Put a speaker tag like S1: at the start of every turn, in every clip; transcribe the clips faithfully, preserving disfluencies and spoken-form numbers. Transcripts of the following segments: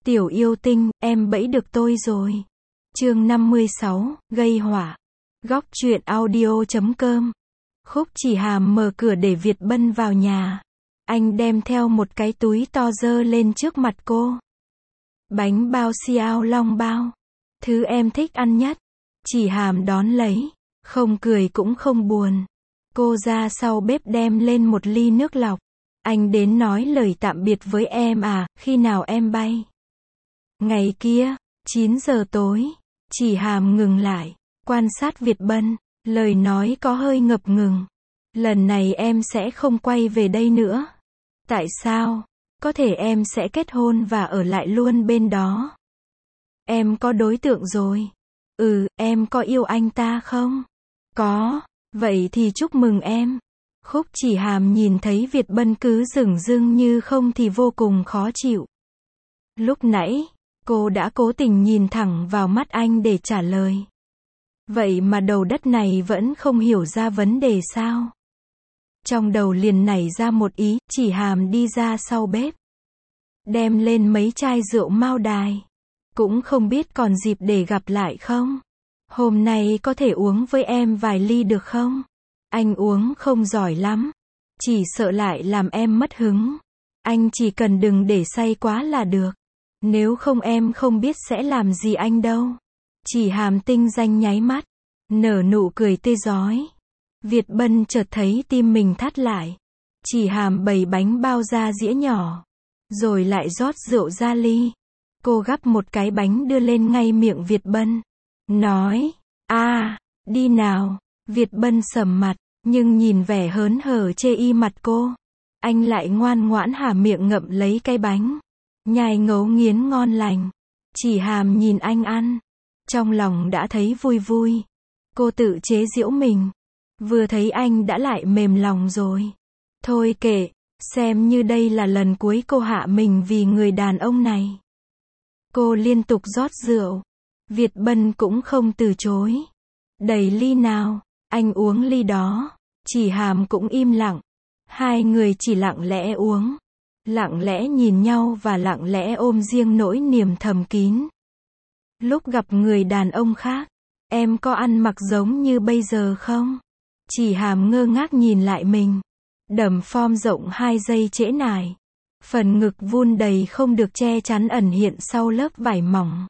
S1: Tiểu yêu tinh, em bẫy được tôi rồi. Chương năm mươi sáu, gây họa. Góc truyện audio chấm com. Khúc Chỉ Hàm mở cửa để Việt Bân vào nhà. Anh đem theo một cái túi to dơ lên trước mặt cô. Bánh bao xiao long bao. Thứ em thích ăn nhất. Chỉ Hàm đón lấy. Không cười cũng không buồn. Cô ra sau bếp đem lên một ly nước lọc. Anh đến nói lời tạm biệt với em à, khi nào em bay? Ngày kia, chín giờ tối. Chỉ Hàm ngừng lại, quan sát Việt Bân, lời nói có hơi ngập ngừng. Lần này em sẽ không quay về đây nữa. Tại sao? Có thể em sẽ kết hôn và ở lại luôn bên đó. Em có đối tượng rồi. Ừ, em có yêu anh ta không? Có, vậy thì chúc mừng em. Khúc Chỉ Hàm nhìn thấy Việt Bân cứ dửng dưng như không thì vô cùng khó chịu. Lúc nãy, cô đã cố tình nhìn thẳng vào mắt anh để trả lời. Vậy mà đầu đất này vẫn không hiểu ra vấn đề sao? Trong đầu liền nảy ra một ý, Chỉ Hàm đi ra sau bếp. Đem lên mấy chai rượu Mao Đài. Cũng không biết còn dịp để gặp lại không? Hôm nay có thể uống với em vài ly được không? Anh uống không giỏi lắm. Chỉ sợ lại làm em mất hứng. Anh chỉ cần đừng để say quá là được. Nếu không em không biết sẽ làm gì anh đâu. Chỉ Hàm tinh danh nháy mắt. Nở nụ cười tươi rói. Việt Bân chợt thấy tim mình thắt lại. Chỉ Hàm bày bánh bao ra dĩa nhỏ. Rồi lại rót rượu ra ly. Cô gắp một cái bánh đưa lên ngay miệng Việt Bân. Nói, a đi nào. Việt Bân sầm mặt, nhưng nhìn vẻ hớn hở chê y mặt cô. Anh lại ngoan ngoãn há miệng ngậm lấy cái bánh. Nhai ngấu nghiến ngon lành. Chỉ Hàm nhìn anh ăn. Trong lòng đã thấy vui vui. Cô tự chế giễu mình. Vừa thấy anh đã lại mềm lòng rồi. Thôi kệ, xem như đây là lần cuối cô hạ mình vì người đàn ông này. Cô liên tục rót rượu. Việt Bân cũng không từ chối. Đầy ly nào, anh uống ly đó. Chỉ Hàm cũng im lặng. Hai người chỉ lặng lẽ uống. Lặng lẽ nhìn nhau và lặng lẽ ôm riêng nỗi niềm thầm kín. Lúc gặp người đàn ông khác, em có ăn mặc giống như bây giờ không? Chỉ Hàm ngơ ngác nhìn lại mình. Đầm form rộng hai giây trễ nải. Phần ngực vun đầy không được che chắn ẩn hiện sau lớp vải mỏng.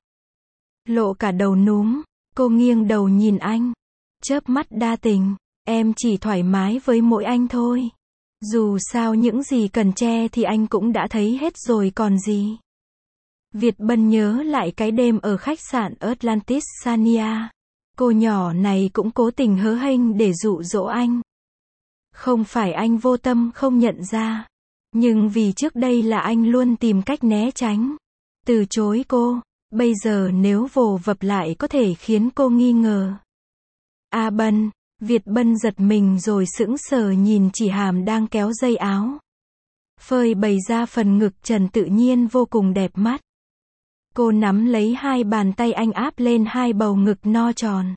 S1: Lộ cả đầu núm, cô nghiêng đầu nhìn anh. Chớp mắt đa tình, em chỉ thoải mái với mỗi anh thôi. Dù sao những gì cần che thì anh cũng đã thấy hết rồi còn gì. Việt Bân nhớ lại cái đêm ở khách sạn Atlantis Sania. Cô nhỏ này cũng cố tình hớ hênh để dụ dỗ anh. Không phải anh vô tâm không nhận ra. Nhưng vì trước đây là anh luôn tìm cách né tránh. Từ chối cô. Bây giờ nếu vồ vập lại có thể khiến cô nghi ngờ. A Bân. Việt Bân giật mình rồi sững sờ nhìn Chỉ Hàm đang kéo dây áo. Phơi bày ra phần ngực trần tự nhiên vô cùng đẹp mắt. Cô nắm lấy hai bàn tay anh áp lên hai bầu ngực no tròn.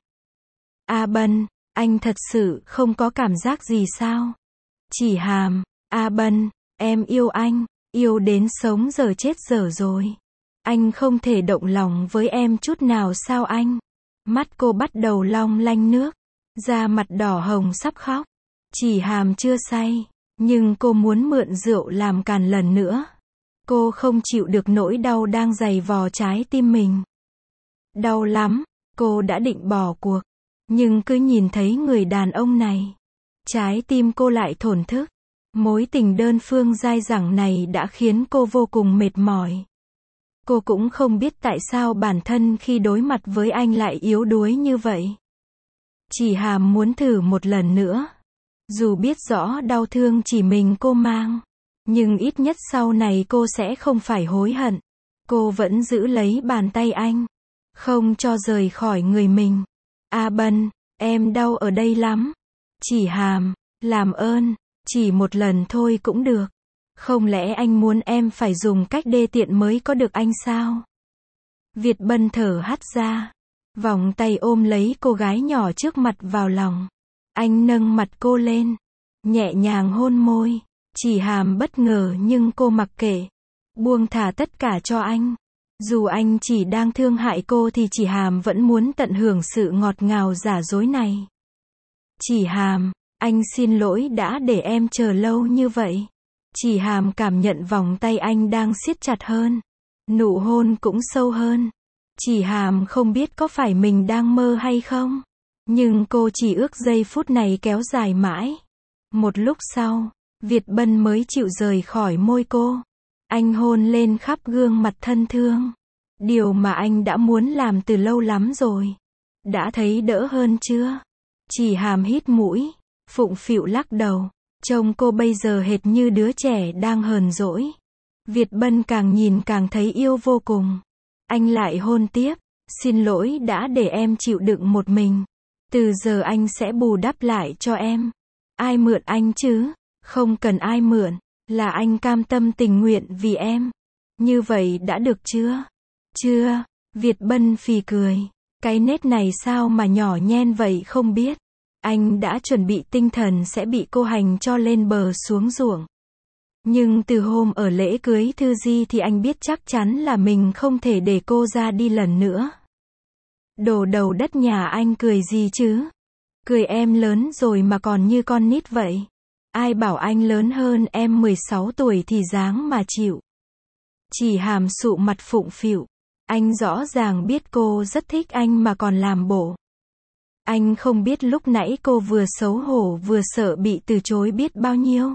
S1: A Bân, anh thật sự không có cảm giác gì sao? Chỉ Hàm, A Bân, em yêu anh, yêu đến sống giờ chết dở rồi. Anh không thể động lòng với em chút nào sao anh? Mắt cô bắt đầu long lanh nước. Da mặt đỏ hồng sắp khóc. Chỉ Hàm chưa say, nhưng cô muốn mượn rượu làm càn lần nữa. Cô không chịu được nỗi đau đang giày vò trái tim mình. Đau lắm, cô đã định bỏ cuộc. Nhưng cứ nhìn thấy người đàn ông này. Trái tim cô lại thổn thức. Mối tình đơn phương dai dẳng này đã khiến cô vô cùng mệt mỏi. Cô cũng không biết tại sao bản thân khi đối mặt với anh lại yếu đuối như vậy. Chỉ Hàm muốn thử một lần nữa. Dù biết rõ đau thương chỉ mình cô mang. Nhưng ít nhất sau này cô sẽ không phải hối hận. Cô vẫn giữ lấy bàn tay anh. Không cho rời khỏi người mình. A Bân, em đau ở đây lắm. Chỉ Hàm, làm ơn, chỉ một lần thôi cũng được. Không lẽ anh muốn em phải dùng cách đê tiện mới có được anh sao? Việt Bân thở hắt ra. Vòng tay ôm lấy cô gái nhỏ trước mặt vào lòng. Anh nâng mặt cô lên. Nhẹ nhàng hôn môi. Chỉ Hàm bất ngờ nhưng cô mặc kệ. Buông thả tất cả cho anh. Dù anh chỉ đang thương hại cô thì Chỉ Hàm vẫn muốn tận hưởng sự ngọt ngào giả dối này. Chỉ Hàm, anh xin lỗi đã để em chờ lâu như vậy. Chỉ Hàm cảm nhận vòng tay anh đang siết chặt hơn. Nụ hôn cũng sâu hơn. Chỉ Hàm không biết có phải mình đang mơ hay không. Nhưng cô chỉ ước giây phút này kéo dài mãi. Một lúc sau, Việt Bân mới chịu rời khỏi môi cô. Anh hôn lên khắp gương mặt thân thương. Điều mà anh đã muốn làm từ lâu lắm rồi. Đã thấy đỡ hơn chưa? Chỉ Hàm hít mũi, phụng phịu lắc đầu. Trông cô bây giờ hệt như đứa trẻ đang hờn dỗi. Việt Bân càng nhìn càng thấy yêu vô cùng. Anh lại hôn tiếp. Xin lỗi đã để em chịu đựng một mình. Từ giờ anh sẽ bù đắp lại cho em. Ai mượn anh chứ? Không cần ai mượn. Là anh cam tâm tình nguyện vì em. Như vậy đã được chưa? Chưa. Việt Bân phì cười. Cái nết này sao mà nhỏ nhen vậy không biết. Anh đã chuẩn bị tinh thần sẽ bị cô hành cho lên bờ xuống ruộng. Nhưng từ hôm ở lễ cưới Thư Di thì anh biết chắc chắn là mình không thể để cô ra đi lần nữa. Đồ đầu đất nhà anh cười gì chứ? Cười em lớn rồi mà còn như con nít vậy. Ai bảo anh lớn hơn em mười sáu tuổi thì dáng mà chịu. Chỉ Hàm sụ mặt phụng phịu. Anh rõ ràng biết cô rất thích anh mà còn làm bộ. Anh không biết lúc nãy cô vừa xấu hổ vừa sợ bị từ chối biết bao nhiêu.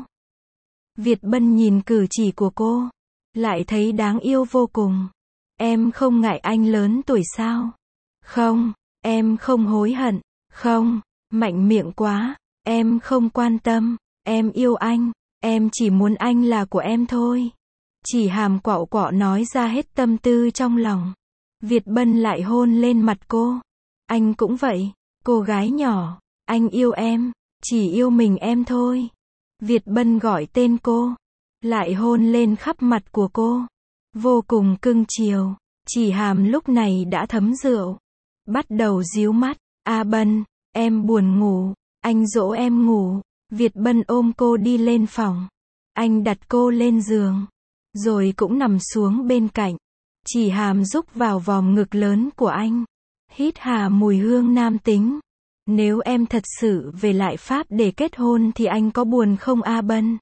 S1: Việt Bân nhìn cử chỉ của cô, lại thấy đáng yêu vô cùng. Em không ngại anh lớn tuổi sao? Không, em không hối hận. Không, mạnh miệng quá. Em không quan tâm. Em yêu anh. Em chỉ muốn anh là của em thôi. Chỉ Hàm quạo quọ nói ra hết tâm tư trong lòng. Việt Bân lại hôn lên mặt cô. Anh cũng vậy. Cô gái nhỏ, anh yêu em, chỉ yêu mình em thôi. Việt Bân gọi tên cô, lại hôn lên khắp mặt của cô. Vô cùng cưng chiều. Chỉ Hàm lúc này đã thấm rượu. Bắt đầu díu mắt. A Bân, em buồn ngủ. Anh dỗ em ngủ. Việt Bân ôm cô đi lên phòng. Anh đặt cô lên giường. Rồi cũng nằm xuống bên cạnh. Chỉ Hàm rúc vào vòng ngực lớn của anh. Hít hà mùi hương nam tính. Nếu em thật sự về lại Pháp để kết hôn thì anh có buồn không A Bân?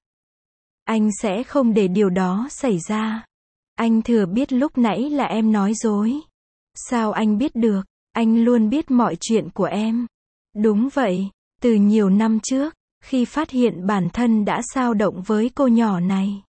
S1: Anh sẽ không để điều đó xảy ra. Anh thừa biết lúc nãy là em nói dối. Sao anh biết được? Anh luôn biết mọi chuyện của em. Đúng vậy, từ nhiều năm trước, khi phát hiện bản thân đã xao động với cô nhỏ này.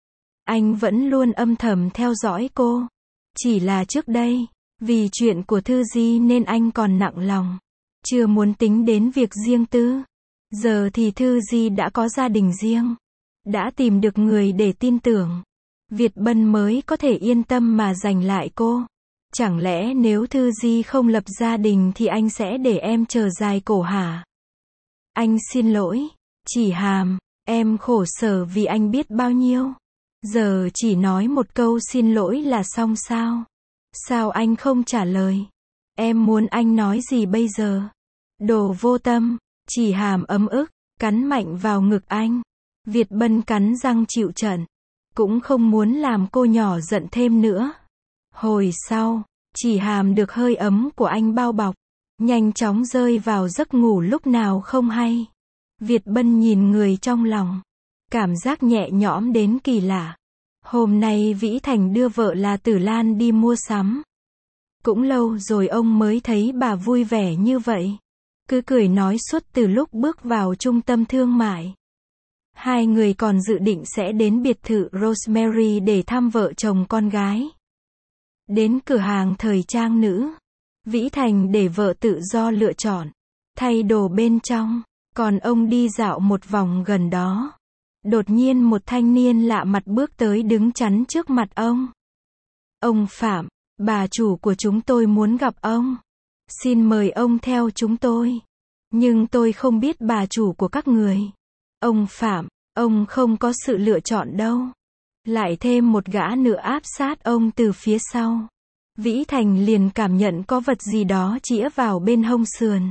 S1: Anh vẫn luôn âm thầm theo dõi cô. Chỉ là trước đây, vì chuyện của Thư Di nên anh còn nặng lòng. Chưa muốn tính đến việc riêng tư. Giờ thì Thư Di đã có gia đình riêng. Đã tìm được người để tin tưởng. Việt Bân mới có thể yên tâm mà giành lại cô. Chẳng lẽ nếu Thư Di không lập gia đình thì anh sẽ để em chờ dài cổ hả? Anh xin lỗi. Chỉ Hàm, em khổ sở vì anh biết bao nhiêu. Giờ chỉ nói một câu xin lỗi là xong sao? Sao anh không trả lời? Em muốn anh nói gì bây giờ? Đồ vô tâm. Chỉ Hàm ấm ức, cắn mạnh vào ngực anh. Việt Bân cắn răng chịu trận. Cũng không muốn làm cô nhỏ giận thêm nữa. Hồi sau, Chỉ Hàm được hơi ấm của anh bao bọc. Nhanh chóng rơi vào giấc ngủ lúc nào không hay. Việt Bân nhìn người trong lòng. Cảm giác nhẹ nhõm đến kỳ lạ. Hôm nay Vĩ Thành đưa vợ là Tử Lan đi mua sắm. Cũng lâu rồi ông mới thấy bà vui vẻ như vậy. Cứ cười nói suốt từ lúc bước vào trung tâm thương mại. Hai người còn dự định sẽ đến biệt thự Rosemary để thăm vợ chồng con gái. Đến cửa hàng thời trang nữ. Vĩ Thành để vợ tự do lựa chọn. Thay đồ bên trong. Còn ông đi dạo một vòng gần đó. Đột nhiên một thanh niên lạ mặt bước tới đứng chắn trước mặt ông. Ông Phạm, bà chủ của chúng tôi muốn gặp ông. Xin mời ông theo chúng tôi. Nhưng tôi không biết bà chủ của các người. Ông Phạm, ông không có sự lựa chọn đâu. Lại thêm một gã nữa áp sát ông từ phía sau. Vĩ Thành liền cảm nhận có vật gì đó chĩa vào bên hông sườn.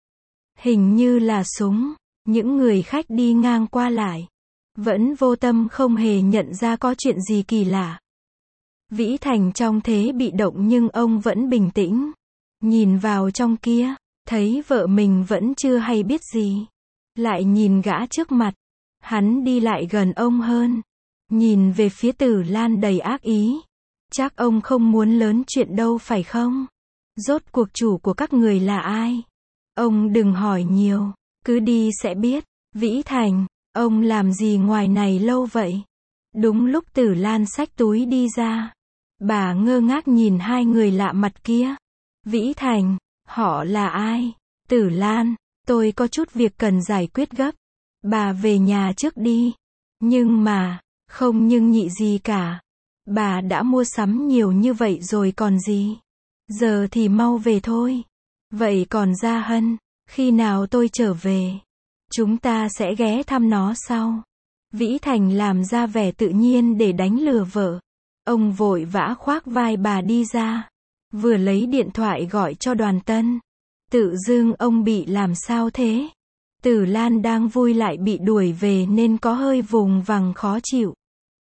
S1: Hình như là súng. Những người khách đi ngang qua lại. Vẫn vô tâm không hề nhận ra có chuyện gì kỳ lạ. Vĩ Thành trong thế bị động nhưng ông vẫn bình tĩnh. Nhìn vào trong kia, thấy vợ mình vẫn chưa hay biết gì. Lại nhìn gã trước mặt. Hắn đi lại gần ông hơn. Nhìn về phía Tử Lan đầy ác ý. Chắc ông không muốn lớn chuyện đâu phải không? Rốt cuộc chủ của các người là ai? Ông đừng hỏi nhiều. Cứ đi sẽ biết. Vĩ Thành, ông làm gì ngoài này lâu vậy? Đúng lúc Tử Lan xách túi đi ra. Bà ngơ ngác nhìn hai người lạ mặt kia. Vĩ Thành, họ là ai? Tử Lan, tôi có chút việc cần giải quyết gấp. Bà về nhà trước đi. Nhưng mà, không nhưng nhị gì cả. Bà đã mua sắm nhiều như vậy rồi còn gì. Giờ thì mau về thôi. Vậy còn Gia Hân, khi nào tôi trở về, chúng ta sẽ ghé thăm nó sau. Vĩ Thành làm ra vẻ tự nhiên để đánh lừa vợ. Ông vội vã khoác vai bà đi ra. Vừa lấy điện thoại gọi cho Đoàn Tân. Tự dưng ông bị làm sao thế? Tử Lan đang vui lại bị đuổi về nên có hơi vùng vằng khó chịu.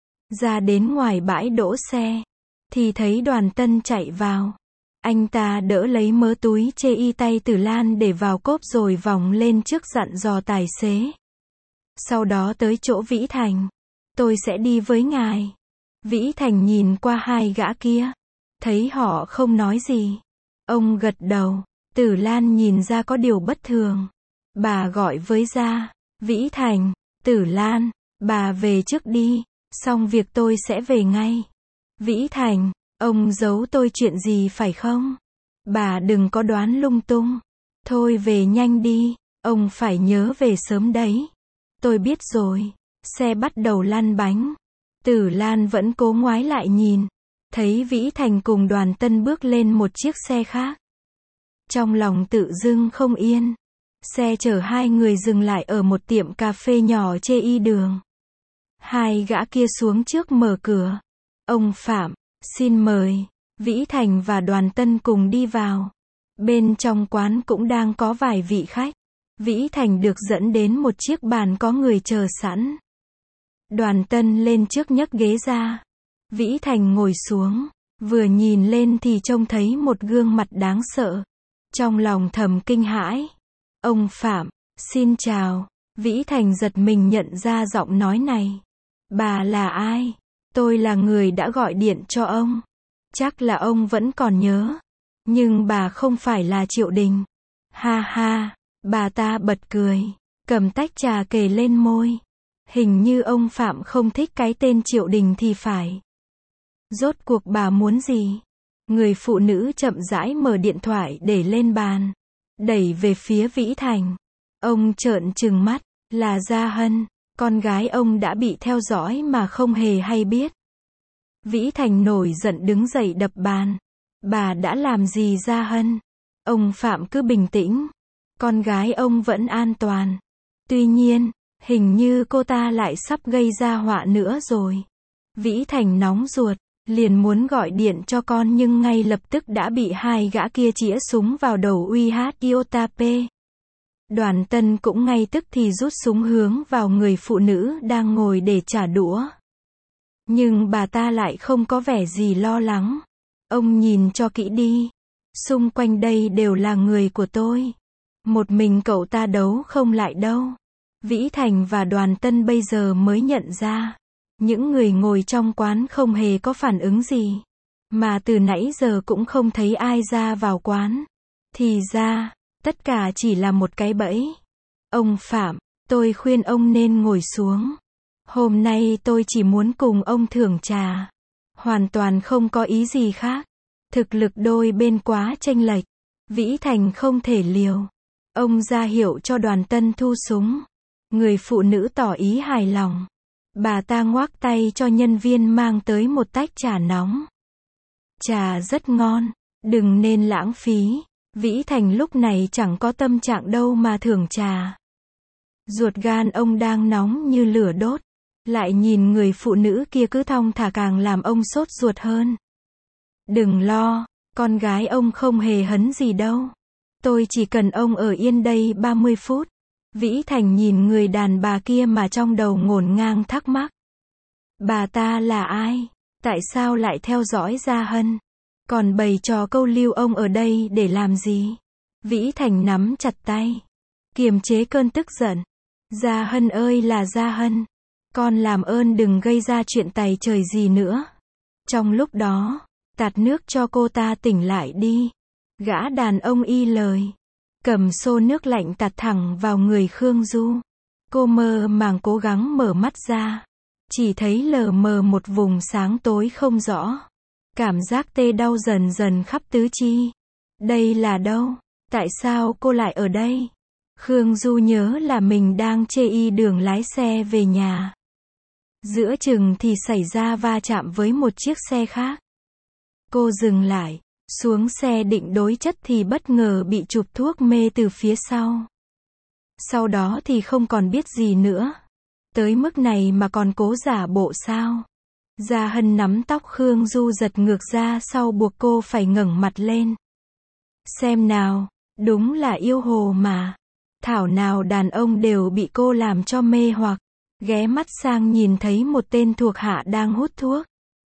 S1: Ra đến ngoài bãi đỗ xe, thì thấy Đoàn Tân chạy vào. Anh ta đỡ lấy mớ túi chê y tay Tử Lan để vào cốp rồi vòng lên trước dặn dò tài xế. Sau đó tới chỗ Vĩ Thành. Tôi sẽ đi với ngài. Vĩ Thành nhìn qua hai gã kia. Thấy họ không nói gì. Ông gật đầu. Tử Lan nhìn ra có điều bất thường. Bà gọi với Gia. Vĩ Thành, Tử Lan, bà về trước đi. Xong việc tôi sẽ về ngay. Vĩ Thành, ông giấu tôi chuyện gì phải không? Bà đừng có đoán lung tung. Thôi về nhanh đi. Ông phải nhớ về sớm đấy. Tôi biết rồi. Xe bắt đầu lăn bánh. Tử Lan vẫn cố ngoái lại nhìn. Thấy Vĩ Thành cùng Đoàn Tân bước lên một chiếc xe khác. Trong lòng tự dưng không yên. Xe chở hai người dừng lại ở một tiệm cà phê nhỏ chê y đường. Hai gã kia xuống trước mở cửa. Ông Phạm, xin mời. Vĩ Thành và Đoàn Tân cùng đi vào. Bên trong quán cũng đang có vài vị khách. Vĩ Thành được dẫn đến một chiếc bàn có người chờ sẵn. Đoàn Tân lên trước nhấc ghế ra. Vĩ Thành ngồi xuống. Vừa nhìn lên thì trông thấy một gương mặt đáng sợ. Trong lòng thầm kinh hãi. Ông Phạm, xin chào. Vĩ Thành giật mình nhận ra giọng nói này. Bà là ai? Tôi là người đã gọi điện cho ông. Chắc là ông vẫn còn nhớ. Nhưng bà không phải là Triệu Đình. Ha ha, bà ta bật cười. Cầm tách trà kề lên môi. Hình như ông Phạm không thích cái tên Triệu Đình thì phải. Rốt cuộc bà muốn gì? Người phụ nữ chậm rãi mở điện thoại để lên bàn. Đẩy về phía Vĩ Thành. Ông trợn trừng mắt. Là Gia Hân. Con gái ông đã bị theo dõi mà không hề hay biết. Vĩ Thành nổi giận đứng dậy đập bàn. Bà đã làm gì Gia Hân? Ông Phạm cứ bình tĩnh. Con gái ông vẫn an toàn. Tuy nhiên, hình như cô ta lại sắp gây ra họa nữa rồi. Vĩ Thành nóng ruột. Liền muốn gọi điện cho con nhưng ngay lập tức đã bị hai gã kia chĩa súng vào đầu uy hát Iotape. Đoàn Tân cũng ngay tức thì rút súng hướng vào người phụ nữ đang ngồi để trả đũa. Nhưng bà ta lại không có vẻ gì lo lắng. Ông nhìn cho kỹ đi. Xung quanh đây đều là người của tôi. Một mình cậu ta đấu không lại đâu. Vĩ Thành và Đoàn Tân bây giờ mới nhận ra. Những người ngồi trong quán không hề có phản ứng gì. Mà từ nãy giờ cũng không thấy ai ra vào quán. Thì ra, tất cả chỉ là một cái bẫy. Ông Phạm, tôi khuyên ông nên ngồi xuống. Hôm nay tôi chỉ muốn cùng ông thưởng trà. Hoàn toàn không có ý gì khác. Thực lực đôi bên quá chênh lệch. Vĩ Thành không thể liều. Ông ra hiệu cho Đoàn Tân thu súng. Người phụ nữ tỏ ý hài lòng. Bà ta ngoác tay cho nhân viên mang tới một tách trà nóng. Trà rất ngon. Đừng nên lãng phí. Vĩ Thành lúc này chẳng có tâm trạng đâu mà thưởng trà. Ruột gan ông đang nóng như lửa đốt. Lại nhìn người phụ nữ kia cứ thong thả càng làm ông sốt ruột hơn. Đừng lo, con gái ông không hề hấn gì đâu. Tôi chỉ cần ông ở yên đây ba mươi phút. Vĩ Thành nhìn người đàn bà kia mà trong đầu ngổn ngang thắc mắc. Bà ta là ai? Tại sao lại theo dõi Gia Hân? Còn bày trò câu lưu ông ở đây để làm gì? Vĩ Thành nắm chặt tay, kiềm chế cơn tức giận. Gia Hân ơi là Gia Hân, con làm ơn đừng gây ra chuyện tày trời gì nữa. Trong lúc đó, tạt nước cho cô ta tỉnh lại đi. Gã đàn ông y lời, cầm xô nước lạnh tạt thẳng vào người Khương Du. Cô mơ màng cố gắng mở mắt ra, chỉ thấy lờ mờ một vùng sáng tối không rõ. Cảm giác tê đau dần dần khắp tứ chi. Đây là đâu? Tại sao cô lại ở đây? Khương Du nhớ là mình đang chê y đường lái xe về nhà. Giữa chừng thì xảy ra va chạm với một chiếc xe khác. Cô dừng lại, xuống xe định đối chất thì bất ngờ bị chụp thuốc mê từ phía sau. Sau đó thì không còn biết gì nữa. Tới mức này mà còn cố giả bộ sao? Gia Hân nắm tóc Khương Du giật ngược ra sau buộc cô phải ngẩng mặt lên. Xem nào, đúng là yêu hồ mà. Thảo nào đàn ông đều bị cô làm cho mê hoặc. Ghé mắt sang nhìn thấy một tên thuộc hạ đang hút thuốc.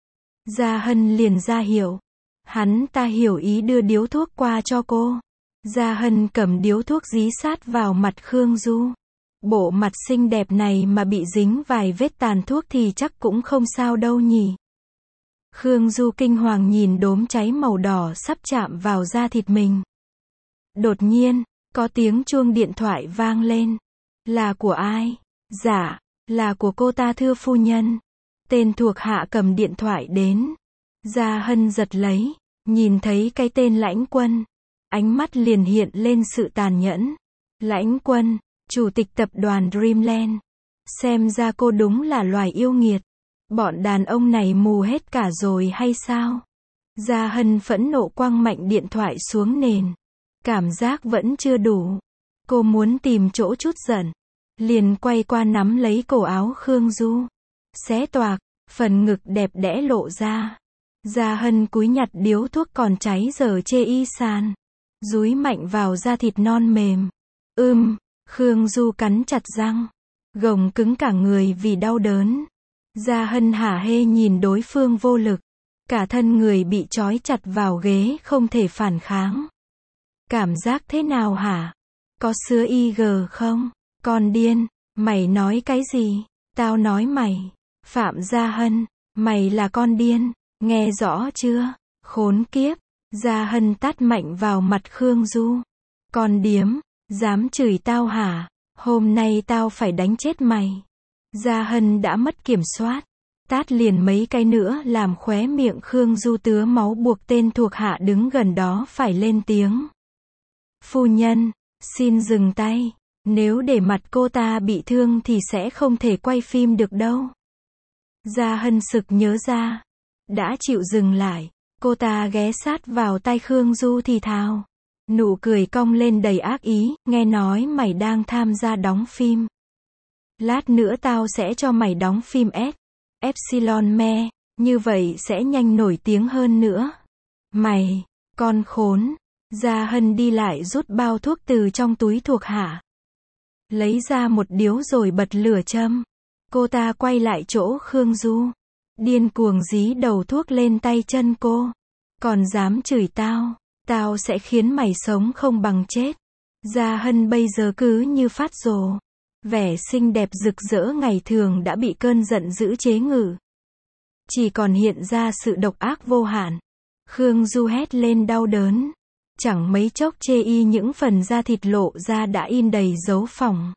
S1: Gia Hân liền ra hiệu. Hắn ta hiểu ý đưa điếu thuốc qua cho cô. Gia Hân cầm điếu thuốc dí sát vào mặt Khương Du. Bộ mặt xinh đẹp này mà bị dính vài vết tàn thuốc thì chắc cũng không sao đâu nhỉ. Khương Du kinh hoàng nhìn đốm cháy màu đỏ sắp chạm vào da thịt mình. Đột nhiên, có tiếng chuông điện thoại vang lên. Là của ai? Dạ, là của cô ta thưa phu nhân. Tên thuộc hạ cầm điện thoại đến. Gia Hân giật lấy, nhìn thấy cái tên Lãnh Quân. Ánh mắt liền hiện lên sự tàn nhẫn. Lãnh Quân, chủ tịch tập đoàn Dreamland. Xem ra cô đúng là loài yêu nghiệt. Bọn đàn ông này mù hết cả rồi hay sao? Gia Hân phẫn nộ quăng mạnh điện thoại xuống nền. Cảm giác vẫn chưa đủ. Cô muốn tìm chỗ chút giận. Liền quay qua nắm lấy cổ áo Khương Du. Xé toạc, phần ngực đẹp đẽ lộ ra. Gia Hân cúi nhặt điếu thuốc còn cháy giờ chê y sàn. Dúi mạnh vào da thịt non mềm. Ưm, Khương Du cắn chặt răng. Gồng cứng cả người vì đau đớn. Gia Hân hả hê nhìn đối phương vô lực. Cả thân người bị trói chặt vào ghế không thể phản kháng. Cảm giác thế nào hả? Có sứa i giê không? Con điên, mày nói cái gì? Tao nói mày. Phạm Gia Hân, mày là con điên, nghe rõ chưa? Khốn kiếp. Gia Hân tát mạnh vào mặt Khương Du. Con điếm, dám chửi tao hả? Hôm nay tao phải đánh chết mày. Gia Hân đã mất kiểm soát. Tát liền mấy cái nữa làm khóe miệng Khương Du tứa máu buộc tên thuộc hạ đứng gần đó phải lên tiếng. Phu nhân, xin dừng tay. Nếu để mặt cô ta bị thương thì sẽ không thể quay phim được đâu. Gia Hân sực nhớ ra. Đã chịu dừng lại. Cô ta ghé sát vào tay Khương Du thì thào. Nụ cười cong lên đầy ác ý, nghe nói mày đang tham gia đóng phim. Lát nữa tao sẽ cho mày đóng phim S. Epsilon Me, như vậy sẽ nhanh nổi tiếng hơn nữa. Mày, con khốn. Gia Hân đi lại rút bao thuốc từ trong túi thuộc hạ. Lấy ra một điếu rồi bật lửa châm. Cô ta quay lại chỗ Khương Du. Điên cuồng dí đầu thuốc lên tay chân cô. Còn dám chửi tao, tao sẽ khiến mày sống không bằng chết. Gia Hân bây giờ cứ như phát rồ. Vẻ xinh đẹp rực rỡ ngày thường đã bị cơn giận dữ chế ngự. Chỉ còn hiện ra sự độc ác vô hạn. Khương Du hét lên đau đớn. Chẳng mấy chốc chê y những phần da thịt lộ ra đã in đầy dấu phỏng.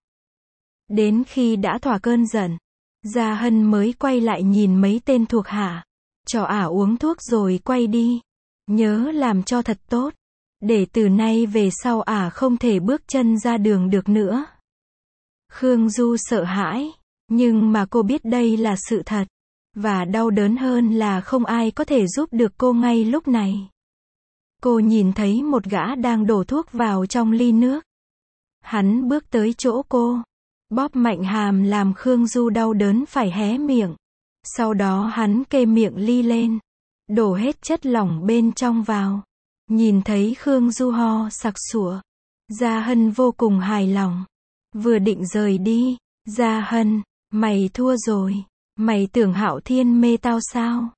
S1: Đến khi đã thỏa cơn giận, Gia Hân mới quay lại nhìn mấy tên thuộc hạ. Cho ả uống thuốc rồi quay đi. Nhớ làm cho thật tốt. Để từ nay về sau ả không thể bước chân ra đường được nữa. Khương Du sợ hãi. Nhưng mà cô biết đây là sự thật. Và đau đớn hơn là không ai có thể giúp được cô ngay lúc này. Cô nhìn thấy một gã đang đổ thuốc vào trong ly nước. Hắn bước tới chỗ cô. Bóp mạnh hàm làm Khương Du đau đớn phải hé miệng. Sau đó hắn kê miệng ly lên. Đổ hết chất lỏng bên trong vào. Nhìn thấy Khương Du ho sặc sụa. Gia Hân vô cùng hài lòng. Vừa định rời đi. Gia Hân, mày thua rồi. Mày tưởng Hạo Thiên mê tao sao?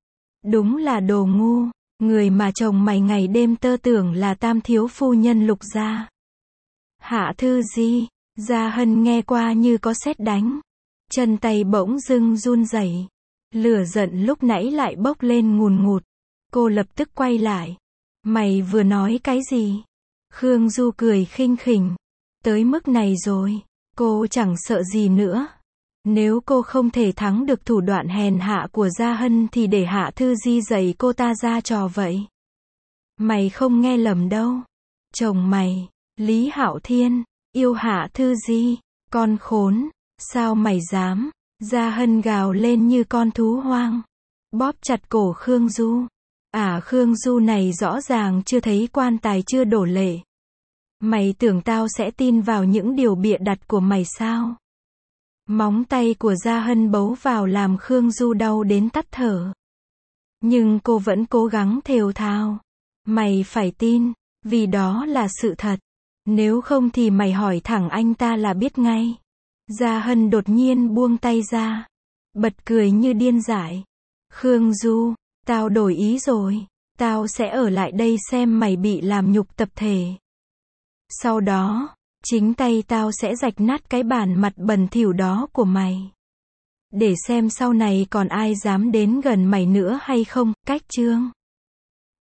S1: Đúng là đồ ngu, người mà chồng mày ngày đêm tơ tưởng là tam thiếu phu nhân Lục gia. Hạ Thư Di, Gia Hân nghe qua như có sét đánh. Chân tay bỗng dưng run rẩy. Lửa giận lúc nãy lại bốc lên ngùn ngụt. Cô lập tức quay lại. Mày vừa nói cái gì? Khương Du cười khinh khỉnh. Tới mức này rồi, cô chẳng sợ gì nữa. Nếu cô không thể thắng được thủ đoạn hèn hạ của Gia Hân thì để Hạ Thư Di dạy cô ta ra trò vậy. Mày không nghe lầm đâu. Chồng mày, Lý Hạo Thiên, yêu Hạ Thư Di. Con khốn, sao mày dám? Gia Hân gào lên như con thú hoang. Bóp chặt cổ Khương Du. À, Khương Du này rõ ràng chưa thấy quan tài chưa đổ lệ. Mày tưởng tao sẽ tin vào những điều bịa đặt của mày sao? Móng tay của Gia Hân bấu vào làm Khương Du đau đến tắt thở. Nhưng cô vẫn cố gắng thều thào. Mày phải tin, vì đó là sự thật. Nếu không thì mày hỏi thẳng anh ta là biết ngay. Gia Hân đột nhiên buông tay ra. Bật cười như điên dại. Khương Du, tao đổi ý rồi. Tao sẽ ở lại đây xem mày bị làm nhục tập thể. Sau đó, chính tay tao sẽ rạch nát cái bản mặt bẩn thỉu đó của mày. Để xem sau này còn ai dám đến gần mày nữa hay không. Cách chương